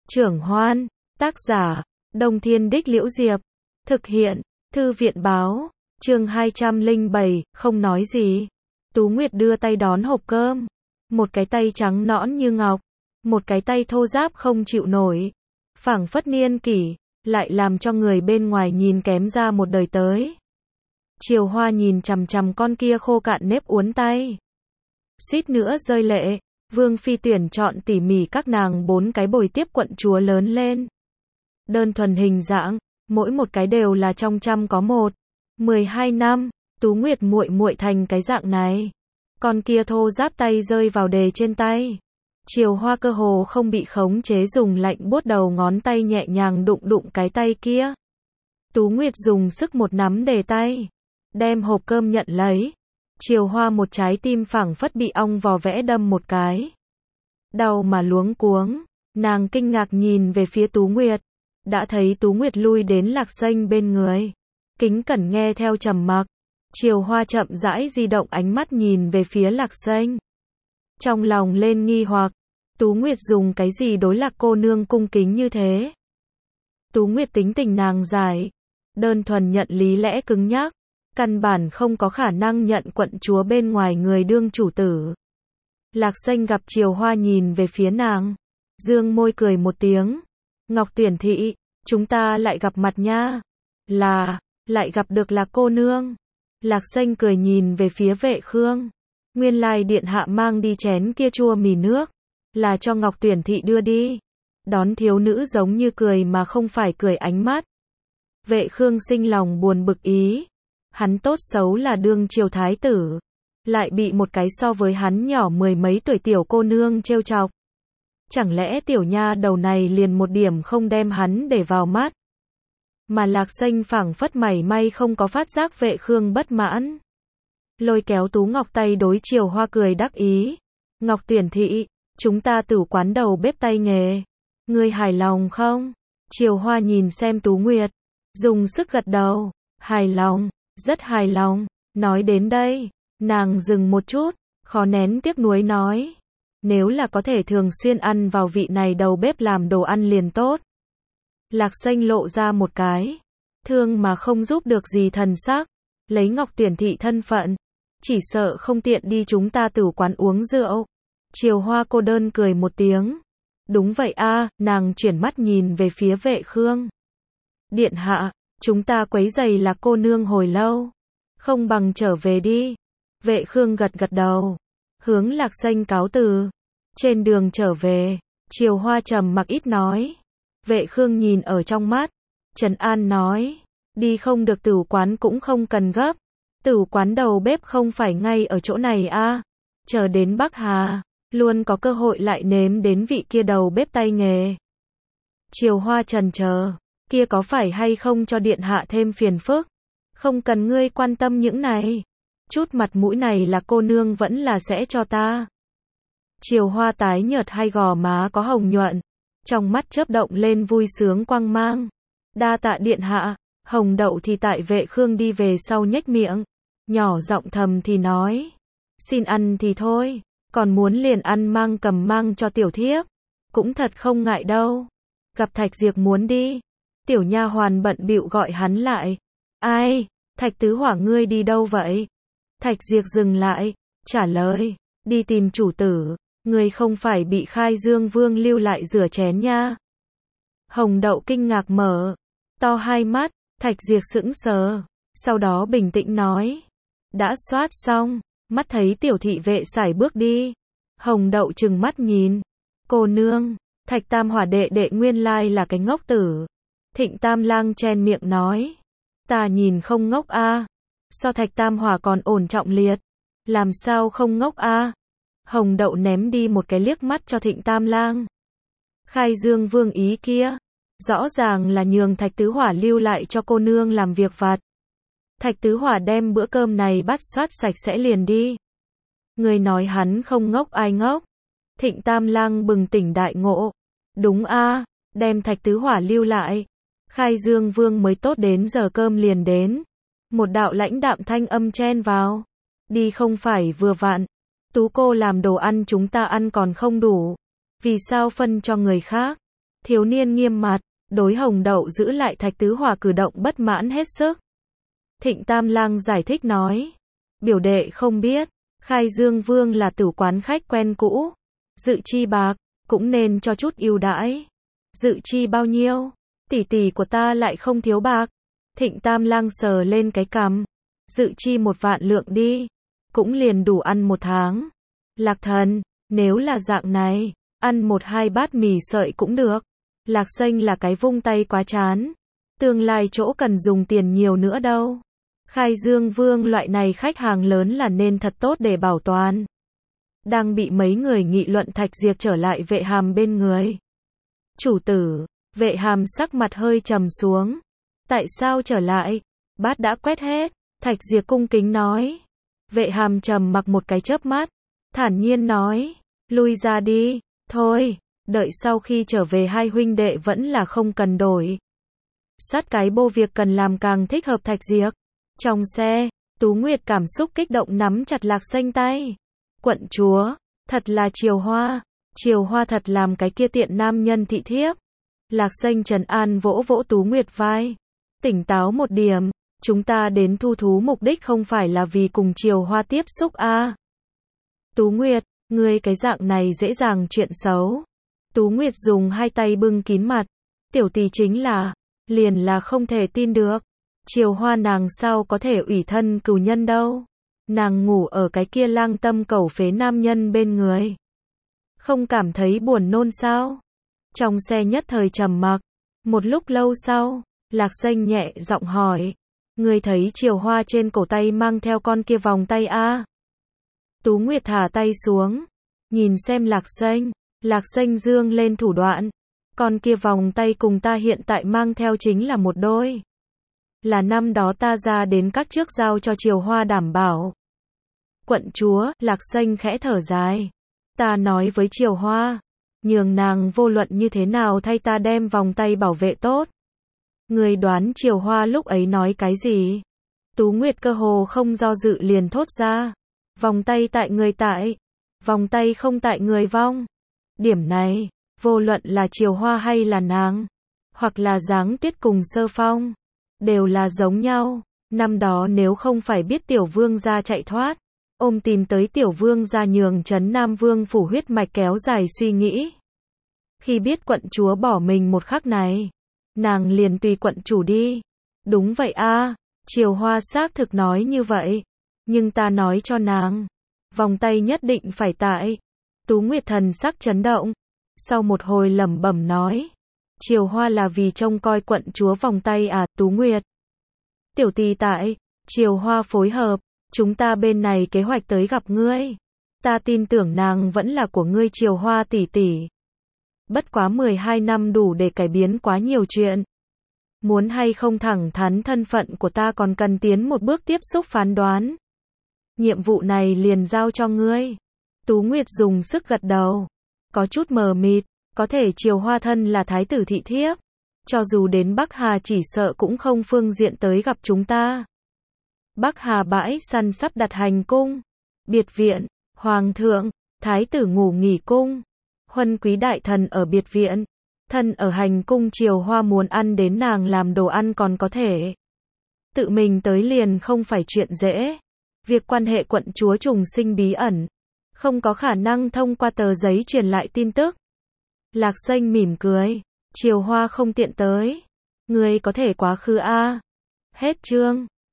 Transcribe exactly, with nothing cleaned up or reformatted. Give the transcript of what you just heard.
Trưởng Hoan, tác giả, Đông Thiên Đích Liễu Diệp, thực hiện, Thư viện Báo, chương hai trăm lẻ bảy, không nói gì. Tú Nguyệt đưa tay đón hộp cơm, một cái tay trắng nõn như ngọc, một cái tay thô ráp không chịu nổi, phảng phất niên kỷ, lại làm cho người bên ngoài nhìn kém ra một đời tới. Triều Hoa nhìn chằm chằm con kia khô cạn nếp uốn tay, suýt nữa rơi lệ. Vương Phi tuyển chọn tỉ mỉ các nàng bốn cái bồi tiếp quận chúa lớn lên. Đơn thuần hình dạng, mỗi một cái đều là trong trăm có một. mười hai năm, Tú Nguyệt muội muội thành cái dạng này. Con kia thô ráp tay rơi vào đề trên tay. Triều Hoa cơ hồ không bị khống chế dùng lạnh buốt đầu ngón tay nhẹ nhàng đụng đụng cái tay kia. Tú Nguyệt dùng sức một nắm đề tay, đem hộp cơm nhận lấy. Triều Hoa một trái tim phảng phất bị ong vò vẽ đâm một cái. Đau mà luống cuống, nàng kinh ngạc nhìn về phía Tú Nguyệt, đã thấy Tú Nguyệt lui đến Lạc Xanh bên người, kính cẩn nghe theo trầm mặc. Triều Hoa chậm rãi di động ánh mắt nhìn về phía Lạc Xanh, trong lòng lên nghi hoặc, Tú Nguyệt dùng cái gì đối Lạc cô nương cung kính như thế? Tú Nguyệt tính tình nàng giải, đơn thuần nhận lý lẽ cứng nhắc, căn bản không có khả năng nhận quận chúa bên ngoài người đương chủ tử. Lạc Xanh gặp Triều Hoa nhìn về phía nàng, dương môi cười một tiếng. Ngọc Tuyển thị, chúng ta lại gặp mặt nha. Là, lại gặp được Lạc cô nương. Lạc Xanh cười nhìn về phía Vệ Khương. Nguyên lai điện hạ mang đi chén kia chua mì nước, là cho Ngọc Tuyển thị đưa đi. Đón thiếu nữ giống như cười mà không phải cười ánh mắt. Vệ Khương sinh lòng buồn bực ý. Hắn tốt xấu là đương triều thái tử, lại bị một cái so với hắn nhỏ mười mấy tuổi tiểu cô nương trêu chọc. Chẳng lẽ tiểu nha đầu này liền một điểm không đem hắn để vào mắt? Mà Lạc Xanh phảng phất mảy may không có phát giác Vệ Khương bất mãn. Lôi kéo Tú Ngọc tay đối Triều Hoa cười đắc ý. Ngọc Tuyển thị, chúng ta tử quán đầu bếp tay nghề. Ngươi hài lòng không? Triều Hoa nhìn xem Tú Nguyệt, dùng sức gật đầu. Hài lòng, rất hài lòng. Nói đến đây, nàng dừng một chút, khó nén tiếc nuối nói. Nếu là có thể thường xuyên ăn vào vị này đầu bếp làm đồ ăn liền tốt. Lạc Xanh lộ ra một cái thương mà không giúp được gì thần sắc. Lấy Ngọc Tuyển thị thân phận, chỉ sợ không tiện đi chúng ta tử quán uống rượu. Triều Hoa cô đơn cười một tiếng. Đúng vậy a, nàng chuyển mắt nhìn về phía Vệ Khương. Điện hạ, chúng ta quấy rầy Lạc cô nương hồi lâu, không bằng trở về đi. Vệ Khương gật gật đầu, hướng Lạc Xanh cáo từ. Trên đường trở về, Triều Hoa trầm mặc ít nói. Vệ Khương nhìn ở trong mắt, trấn an nói, đi không được tử quán cũng không cần gấp. Tử quán đầu bếp không phải ngay ở chỗ này a, chờ đến Bắc Hà, luôn có cơ hội lại nếm đến vị kia đầu bếp tay nghề. Triều Hoa trần chờ, kia có phải hay không cho điện hạ thêm phiền phức? Không cần ngươi quan tâm những này. Chút mặt mũi này là cô nương vẫn là sẽ cho ta. Triều Hoa tái nhợt hay gò má có hồng nhuận, trong mắt chớp động lên vui sướng quang mang. Đa tạ điện hạ. Hồng Đậu thì tại Vệ Khương đi về sau nhếch miệng, nhỏ giọng thầm thì nói, xin ăn thì thôi, còn muốn liền ăn mang cầm mang cho tiểu thiếp, cũng thật không ngại đâu. Gặp Thạch Diệp muốn đi, tiểu nha hoàn bận bịu gọi hắn lại. Ai, Thạch tứ hỏa ngươi đi đâu vậy? Thạch Diệp dừng lại, trả lời, đi tìm chủ tử, ngươi không phải bị Khai Dương Vương lưu lại rửa chén nha. Hồng Đậu kinh ngạc mở to hai mắt. Thạch Diệp sững sờ, sau đó bình tĩnh nói, đã soát xong. Mắt thấy tiểu thị vệ sải bước đi, Hồng Đậu trừng mắt nhìn, cô nương, Thạch Tam Hỏa đệ đệ nguyên lai là cái ngốc tử. Thịnh Tam Lang chen miệng nói, ta nhìn không ngốc a, so Thạch Tam Hỏa còn ổn trọng liệt, làm sao không ngốc a? Hồng Đậu ném đi một cái liếc mắt cho Thịnh Tam Lang. Khai Dương Vương ý kia, rõ ràng là nhường Thạch Tứ Hỏa lưu lại cho cô nương làm việc vặt. Thạch Tứ Hỏa đem bữa cơm này bắt soát sạch sẽ liền đi. Người nói hắn không ngốc ai ngốc? Thịnh Tam Lang bừng tỉnh đại ngộ. Đúng a, đem Thạch Tứ Hỏa lưu lại. Khai Dương Vương mới tốt đến giờ cơm liền đến. Một đạo lãnh đạm thanh âm chen vào. Đi không phải vừa vặn. Tú cô làm đồ ăn chúng ta ăn còn không đủ. Vì sao phân cho người khác? Thiếu niên nghiêm mặt, đối Hồng Đậu giữ lại Thạch Tứ Hòa cử động bất mãn hết sức. Thịnh Tam Lang giải thích nói, biểu đệ không biết, Khai Dương Vương là tử quán khách quen cũ, dự chi bạc, cũng nên cho chút ưu đãi. Dự chi bao nhiêu? Tỷ tỷ của ta lại không thiếu bạc. Thịnh Tam Lang sờ lên cái cằm, dự chi một vạn lượng đi, cũng liền đủ ăn một tháng. Lạc Thần, nếu là dạng này, ăn một hai bát mì sợi cũng được. Lạc Xanh là cái vung tay quá chán, tương lai chỗ cần dùng tiền nhiều nữa đâu. Khai Dương Vương loại này khách hàng lớn là nên thật tốt để bảo toàn. Đang bị mấy người nghị luận, Thạch Diệp trở lại Vệ Hàm bên người. Chủ tử, Vệ Hàm sắc mặt hơi trầm xuống. Tại sao trở lại? Bát đã quét hết. Thạch Diệp cung kính nói. Vệ Hàm trầm mặc một cái chớp mắt, thản nhiên nói, lui ra đi, thôi, đợi sau khi trở về hai huynh đệ vẫn là không cần đổi. Sát cái bô việc cần làm càng thích hợp Thạch Diệp. Trong xe, Tú Nguyệt cảm xúc kích động nắm chặt Lạc Xanh tay. Quận chúa, thật là Triều Hoa, Triều Hoa thật làm cái kia tiện nam nhân thị thiếp. Lạc Xanh trấn an vỗ vỗ Tú Nguyệt vai. Tỉnh táo một điểm, chúng ta đến thu thú mục đích không phải là vì cùng Triều Hoa tiếp xúc a. À. Tú Nguyệt, ngươi cái dạng này dễ dàng chuyện xấu. Tú Nguyệt dùng hai tay bưng kín mặt. Tiểu tỷ chính là, liền là không thể tin được. Triều Hoa nàng sao có thể ủy thân cừu nhân đâu. Nàng ngủ ở cái kia lang tâm cầu phế nam nhân bên người. Không cảm thấy buồn nôn sao? Trong xe nhất thời trầm mặc. Một lúc lâu sau, Lạc Xanh nhẹ giọng hỏi. Ngươi thấy Triều Hoa trên cổ tay mang theo con kia vòng tay a? À? Tú Nguyệt thả tay xuống. Nhìn xem Lạc Xanh. Lạc Xanh dương lên thủ đoạn. Con kia vòng tay cùng ta hiện tại mang theo chính là một đôi. Là năm đó ta ra đến các trước giao cho Triều Hoa đảm bảo. Quận chúa, Lạc Xanh khẽ thở dài. Ta nói với Triều Hoa, nhường nàng vô luận như thế nào thay ta đem vòng tay bảo vệ tốt. Người đoán Triều Hoa lúc ấy nói cái gì? Tú Nguyệt cơ hồ không do dự liền thốt ra. Vòng tay tại người tại, vòng tay không tại người vong. Điểm này, vô luận là Triều Hoa hay là nàng, hoặc là Giáng Tiết cùng Sơ Phong, đều là giống nhau. Năm đó nếu không phải biết Tiểu Vương gia chạy thoát, ôm tìm tới Tiểu Vương gia nhường trấn Nam Vương phủ huyết mạch kéo dài suy nghĩ. Khi biết quận chúa bỏ mình một khắc này, nàng liền tùy quận chủ đi. Đúng vậy a, à, Triều Hoa xác thực nói như vậy. Nhưng ta nói cho nàng, vòng tay nhất định phải tại. Tú Nguyệt thần sắc chấn động. Sau một hồi lẩm bẩm nói. Triều Hoa là vì trông coi quận chúa vòng tay à, Tú Nguyệt. Tiểu tỷ tại, Triều Hoa phối hợp, chúng ta bên này kế hoạch tới gặp ngươi. Ta tin tưởng nàng vẫn là của ngươi Triều Hoa tỷ tỷ. Bất quá mười hai năm đủ để cải biến quá nhiều chuyện. Muốn hay không thẳng thắn thân phận của ta còn cần tiến một bước tiếp xúc phán đoán. Nhiệm vụ này liền giao cho ngươi. Tú Nguyệt dùng sức gật đầu. Có chút mờ mịt, có thể Triều Hoa thân là thái tử thị thiếp. Cho dù đến Bắc Hà chỉ sợ cũng không phương diện tới gặp chúng ta. Bắc Hà bãi săn sắp đặt hành cung. Biệt viện, hoàng thượng, thái tử ngủ nghỉ cung. Huân quý đại thần ở biệt viện. Thân ở hành cung Triều Hoa muốn ăn đến nàng làm đồ ăn còn có thể. Tự mình tới liền không phải chuyện dễ. Việc quan hệ quận chúa trùng sinh bí ẩn. Không có khả năng thông qua tờ giấy truyền lại tin tức. Lạc Xanh mỉm cười. Triều Hoa không tiện tới. Ngươi có thể quá khứ a. À. Hết chương.